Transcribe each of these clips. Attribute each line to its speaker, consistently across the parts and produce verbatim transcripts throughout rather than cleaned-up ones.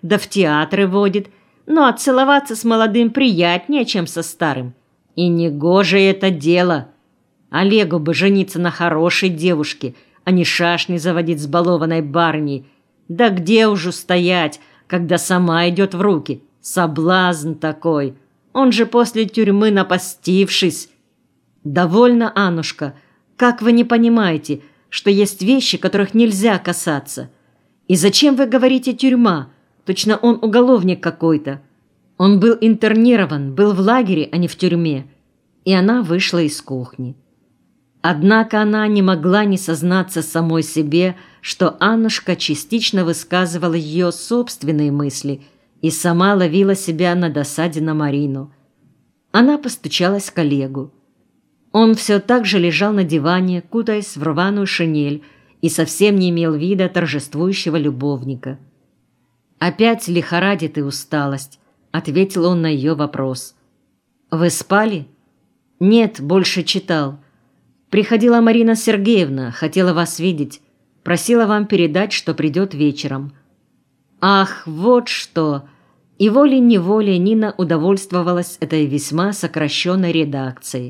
Speaker 1: да в театры водит, ну а целоваться с молодым приятнее, чем со старым. И негоже это дело. Олегу бы жениться на хорошей девушке, а не шашни заводить с балованной барыней. Да где уж устоять, когда сама идет в руки? Соблазн такой. Он же после тюрьмы напастившись. Довольно, Аннушка, как вы не понимаете, что есть вещи, которых нельзя касаться? И зачем вы говорите «тюрьма»? Точно он уголовник какой-то. Он был интернирован, был в лагере, а не в тюрьме. И она вышла из кухни. Однако она не могла не сознаться самой себе, что Аннушка частично высказывала ее собственные мысли и сама ловила себя на досаде на Марину. Она постучалась к Олегу. Он все так же лежал на диване, кутаясь в рваную шинель, и совсем не имел вида торжествующего любовника. «Опять лихорадит и усталость», — ответил он на ее вопрос. «Вы спали?» «Нет, больше читал. Приходила Марина Сергеевна, хотела вас видеть, просила вам передать, что придет вечером». «Ах, вот что!» И волей-неволей Нина удовольствовалась этой весьма сокращенной редакцией.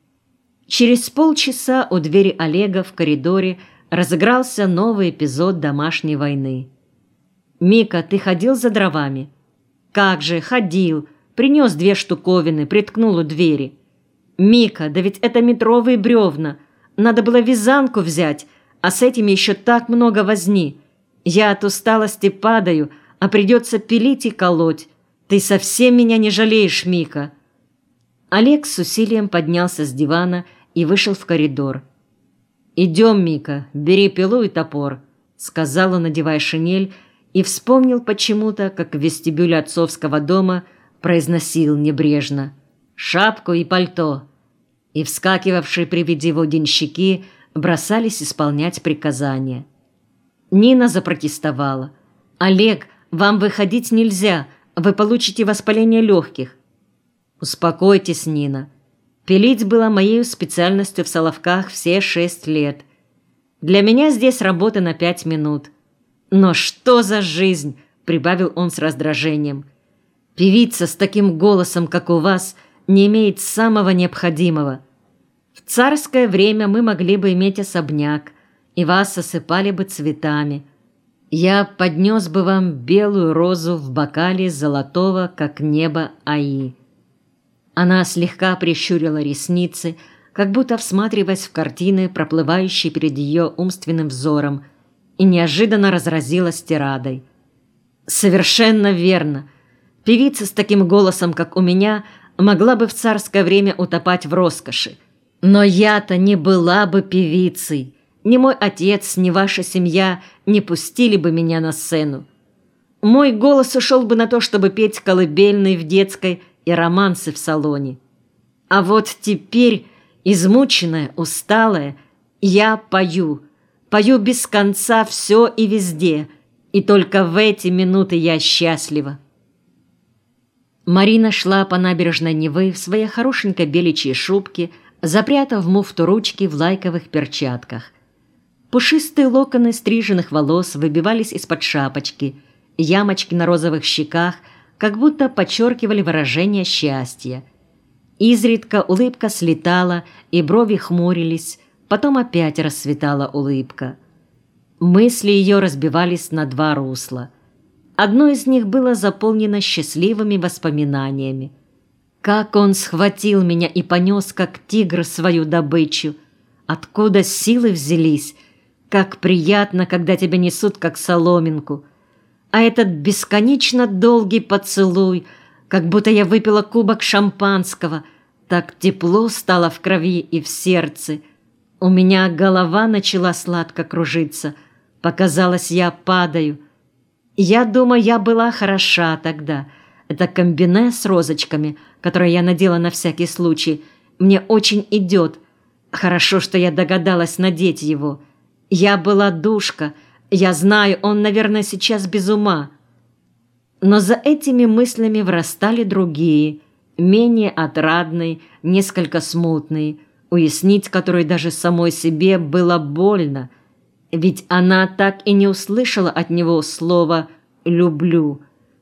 Speaker 1: Через полчаса у двери Олега в коридоре разыгрался новый эпизод домашней войны. «Мика, ты ходил за дровами?» «Как же, ходил. Принес две штуковины, приткнул у двери». «Мика, да ведь это метровые бревна. Надо было вязанку взять, а с этим еще так много возни. Я от усталости падаю, а придется пилить и колоть. Ты совсем меня не жалеешь, Мика». Олег с усилием поднялся с дивана и вышел в коридор. «Идем, Мика, бери пилу и топор», — сказал он, надевая шинель, и вспомнил почему-то, как в вестибюле отцовского дома произносил небрежно «шапку и пальто», и вскакивавшие при виде его денщики бросались исполнять приказания. Нина запротестовала. «Олег, вам выходить нельзя, вы получите воспаление легких». «Успокойтесь, Нина. Пилить было моей специальностью в Соловках все шесть лет. Для меня здесь работа на пять минут. Но что за жизнь?» — прибавил он с раздражением. «Певица с таким голосом, как у вас, не имеет самого необходимого. В царское время мы могли бы иметь особняк, и вас осыпали бы цветами. Я поднес бы вам белую розу в бокале золотого, как небо, аи». Она слегка прищурила ресницы, как будто всматриваясь в картины, проплывающие перед ее умственным взором, и неожиданно разразилась тирадой. «Совершенно верно. Певица с таким голосом, как у меня, могла бы в царское время утопать в роскоши. Но я-то не была бы певицей. Ни мой отец, ни ваша семья не пустили бы меня на сцену. Мой голос ушел бы на то, чтобы петь колыбельные в детской и романсы в салоне. А вот теперь, измученная, усталая, я пою, пою без конца все и везде, и только в эти минуты я счастлива». Марина шла по набережной Невы в своей хорошенькой беличьей шубке, запрятав в муфту ручки в лайковых перчатках. Пушистые локоны стриженных волос выбивались из-под шапочки, ямочки на розовых щеках как будто подчеркивали выражение счастья. Изредка улыбка слетала, и брови хмурились, потом опять расцветала улыбка. Мысли ее разбивались на два русла. Одно из них было заполнено счастливыми воспоминаниями. Как он схватил меня и понес, как тигр, свою добычу. Откуда силы взялись? Как приятно, когда тебя несут, как соломинку. А этот бесконечно долгий поцелуй, как будто я выпила кубок шампанского. Так тепло стало в крови и в сердце. У меня голова начала сладко кружиться. Показалось, я падаю. Я думаю, я была хороша тогда. Это комбине с розочками, которое я надела на всякий случай, мне очень идет. Хорошо, что я догадалась надеть его. Я была душка. Я знаю, он, наверное, сейчас без ума. Но за этими мыслями вырастали другие, менее отрадные, несколько смутные, уяснить которые даже самой себе было больно. Ведь она так и не услышала от него слова «люблю».